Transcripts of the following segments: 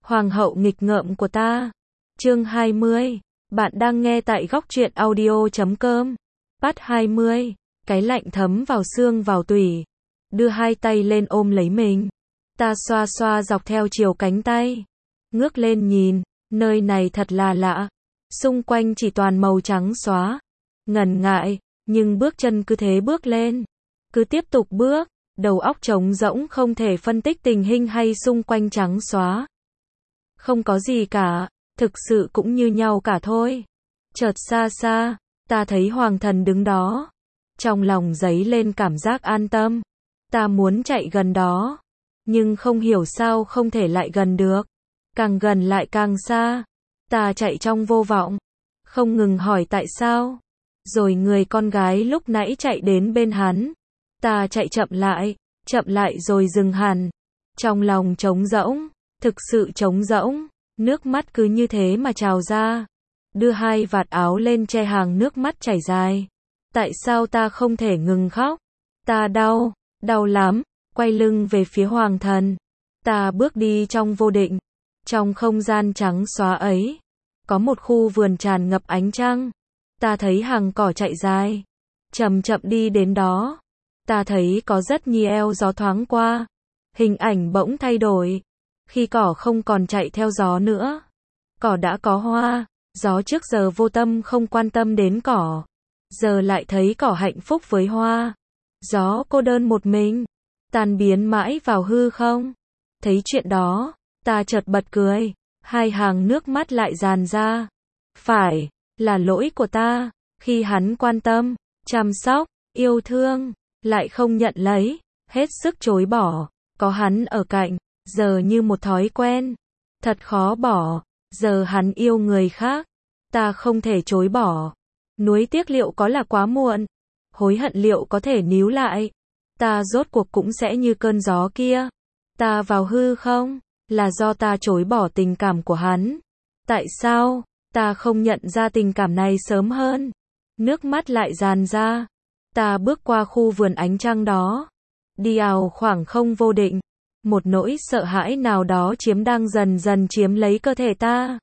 Hoàng hậu nghịch ngợm của ta. Chương 20. Bạn đang nghe tại góc truyện audio.com. Part 20. Cái lạnh thấm vào xương vào tủy. Đưa hai tay lên ôm lấy mình. Ta xoa xoa dọc theo chiều cánh tay. Ngước lên nhìn, nơi này thật là lạ. Xung quanh chỉ toàn màu trắng xóa. Ngần ngại, nhưng bước chân cứ thế bước lên. Cứ tiếp tục bước, đầu óc trống rỗng không thể phân tích tình hình hay xung quanh trắng xóa. Không có gì cả, thực sự cũng như nhau cả thôi. Chợt xa xa, ta thấy hoàng thần đứng đó. Trong lòng dấy lên cảm giác an tâm. Ta muốn chạy gần đó, nhưng không hiểu sao không thể lại gần được. Càng gần lại càng xa. Ta chạy trong vô vọng, không ngừng hỏi tại sao. Rồi người con gái lúc nãy chạy đến bên hắn. Ta chạy chậm lại rồi dừng hẳn. Trong lòng trống rỗng, thực sự trống rỗng, nước mắt cứ như thế mà trào ra. Đưa hai vạt áo lên che hàng nước mắt chảy dài. Tại sao ta không thể ngừng khóc? Ta đau lắm, quay lưng về phía hoàng thần. Ta bước đi trong vô định. Trong không gian trắng xóa ấy, có một khu vườn tràn ngập ánh trăng. Ta thấy hàng cỏ chạy dài, chậm chậm đi đến đó. Ta thấy có rất nhiều gió thoáng qua. Hình ảnh bỗng thay đổi. Khi cỏ không còn chạy theo gió nữa, cỏ đã có hoa. Gió trước giờ vô tâm không quan tâm đến cỏ, giờ lại thấy cỏ hạnh phúc với hoa. Gió cô đơn một mình, tan biến mãi vào hư không. Thấy chuyện đó, ta chợt bật cười. Hai hàng nước mắt lại tràn ra. Phải là lỗi của ta, khi hắn quan tâm, chăm sóc, yêu thương, lại không nhận lấy, hết sức chối bỏ. Có hắn ở cạnh, giờ như một thói quen, thật khó bỏ. Giờ hắn yêu người khác, ta không thể chối bỏ. Nuối tiếc liệu có là quá muộn? Hối hận liệu có thể níu lại? Ta rốt cuộc cũng sẽ như cơn gió kia. Ta vào hư không, là do ta chối bỏ tình cảm của hắn. Tại sao ta không nhận ra tình cảm này sớm hơn? Nước mắt lại tràn ra. Ta bước qua khu vườn ánh trăng đó, đi vào khoảng không vô định. Một nỗi sợ hãi nào đó đang dần dần chiếm lấy cơ thể ta.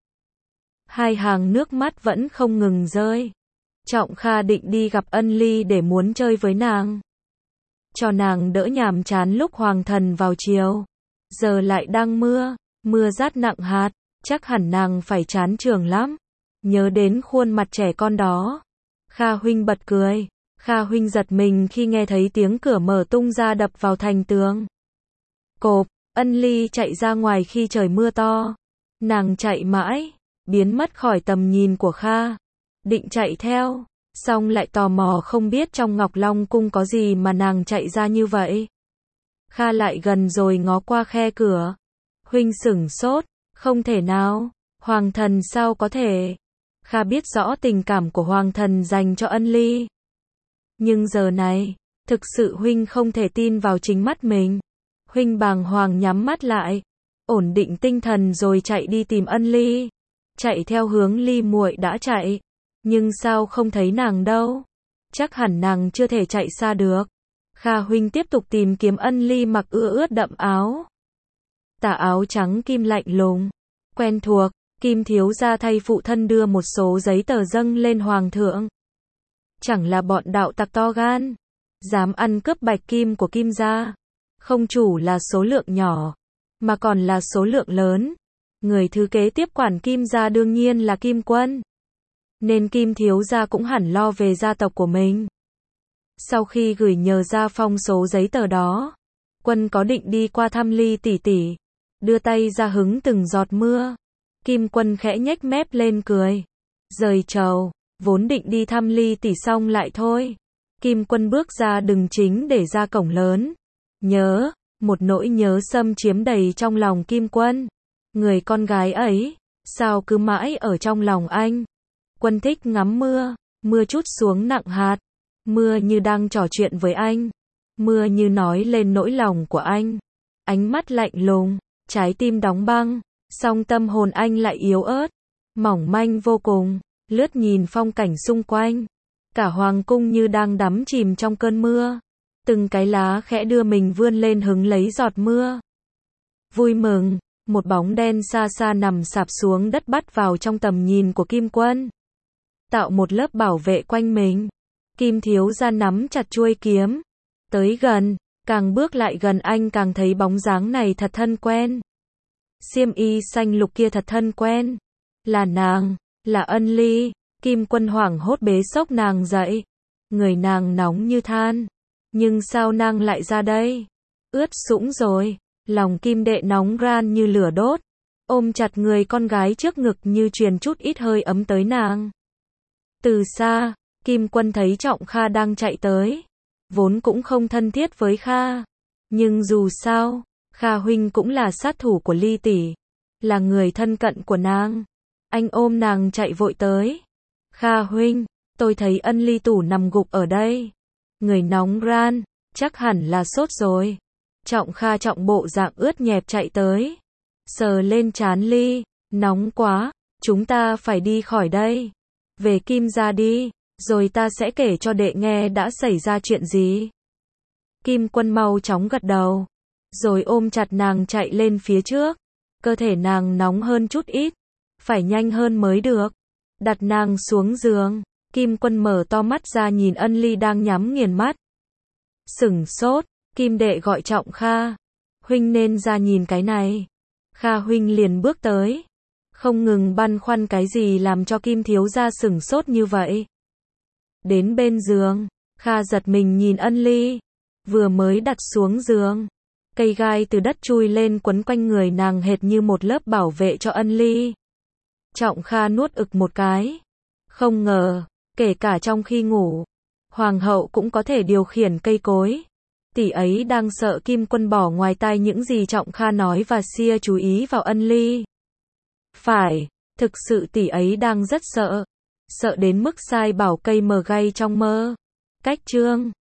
Hai hàng nước mắt vẫn không ngừng rơi. Trọng Kha định đi gặp Ân Ly để muốn chơi với nàng, cho nàng đỡ nhàm chán lúc hoàng thần vào chiều. Giờ lại đang mưa rát nặng hạt, chắc hẳn nàng phải chán trường lắm. Nhớ đến khuôn mặt trẻ con đó, Kha huynh bật cười. Kha huynh giật mình khi nghe thấy tiếng cửa mở tung ra đập vào thành tường. Cộp, Ân Ly chạy ra ngoài khi trời mưa to. Nàng chạy mãi, biến mất khỏi tầm nhìn của Kha. Định chạy theo, xong lại tò mò không biết trong Ngọc Long cung có gì mà nàng chạy ra như vậy. Kha lại gần rồi ngó qua khe cửa. Huynh sửng sốt, không thể nào, hoàng thần sao có thể? Kha biết rõ tình cảm của hoàng thần dành cho Ân Ly. Nhưng giờ này, thực sự huynh không thể tin vào chính mắt mình. Huynh bàng hoàng nhắm mắt lại, ổn định tinh thần rồi chạy đi tìm Ân Ly. Chạy theo hướng Ly muội đã chạy, nhưng sao không thấy nàng đâu? Chắc hẳn nàng chưa thể chạy xa được. Kha huynh tiếp tục tìm kiếm Ân Ly mặc ướt đậm áo. Tà áo trắng kim lạnh lùng, quen thuộc. Kim thiếu gia thay phụ thân đưa một số giấy tờ dâng lên hoàng thượng. Chẳng là bọn đạo tặc to gan, dám ăn cướp bạch kim của Kim gia. Không chủ là số lượng nhỏ, mà còn là số lượng lớn. Người thứ kế tiếp quản Kim gia đương nhiên là Kim Quân. Nên Kim thiếu gia cũng hẳn lo về gia tộc của mình. Sau khi gửi nhờ Gia Phong số giấy tờ đó, Quân có định đi qua thăm Ly tỷ tỷ, đưa tay ra hứng từng giọt mưa. Kim Quân khẽ nhếch mép lên cười, rời trầu, vốn định đi thăm Ly tỷ xong lại thôi. Kim Quân bước ra đường chính để ra cổng lớn. Một nỗi nhớ xâm chiếm đầy trong lòng Kim Quân. Người con gái ấy, sao cứ mãi ở trong lòng anh? Quân thích ngắm mưa trút xuống nặng hạt. Mưa như đang trò chuyện với anh. Mưa như nói lên nỗi lòng của anh. Ánh mắt lạnh lùng, trái tim đóng băng, song tâm hồn anh lại yếu ớt, mỏng manh vô cùng, lướt nhìn phong cảnh xung quanh. Cả hoàng cung như đang đắm chìm trong cơn mưa. Từng cái lá khẽ đưa mình vươn lên hứng lấy giọt mưa. Vui mừng, một bóng đen xa xa nằm sạp xuống đất bắt vào trong tầm nhìn của Kim Quân. Tạo một lớp bảo vệ quanh mình. Kim thiếu gia nắm chặt chuôi kiếm. Tới gần, càng bước lại gần anh càng thấy bóng dáng này thật thân quen. Xiêm y xanh lục kia thật thân quen. Là nàng, là Ân Ly. Kim Quân hoảng hốt bế xốc nàng dậy. Người nàng nóng như than. Nhưng sao nàng lại ra đây? Ướt sũng rồi. Lòng Kim đệ nóng ran như lửa đốt. Ôm chặt người con gái trước ngực như truyền chút ít hơi ấm tới nàng. Từ xa, Kim Quân thấy Trọng Kha đang chạy tới. Vốn cũng không thân thiết với Kha. Nhưng dù sao, Kha huynh cũng là sát thủ của Ly tỷ. Là người thân cận của nàng. Anh ôm nàng chạy vội tới. Kha huynh, tôi thấy Ân Ly tủ nằm gục ở đây. Người nóng ran, chắc hẳn là sốt rồi. Trọng Kha trọng bộ dạng ướt nhẹp chạy tới. Sờ lên trán Ly, nóng quá, chúng ta phải đi khỏi đây. Về Kim gia đi, rồi ta sẽ kể cho đệ nghe đã xảy ra chuyện gì. Kim Quân mau chóng gật đầu, rồi ôm chặt nàng chạy lên phía trước. Cơ thể nàng nóng hơn chút ít, phải nhanh hơn mới được. Đặt nàng xuống giường, Kim Quân mở to mắt ra nhìn Ân Ly đang nhắm nghiền mắt. Sửng sốt, Kim đệ gọi Trọng Kha. Huynh nên ra nhìn cái này. Kha huynh liền bước tới. Không ngừng băn khoăn cái gì làm cho Kim thiếu gia sửng sốt như vậy. Đến bên giường, Kha giật mình nhìn Ân Ly. Vừa mới đặt xuống giường, cây gai từ đất chui lên quấn quanh người nàng hệt như một lớp bảo vệ cho Ân Ly. Trọng Kha nuốt ực một cái. Không ngờ, kể cả trong khi ngủ, hoàng hậu cũng có thể điều khiển cây cối. Tỷ ấy đang sợ Kim Quân bỏ ngoài tai những gì Trọng Kha nói và xia chú ý vào Ân Ly. Phải, thực sự tỷ ấy đang rất sợ. Sợ đến mức sai bảo cây mờ gai trong mơ. Cách chương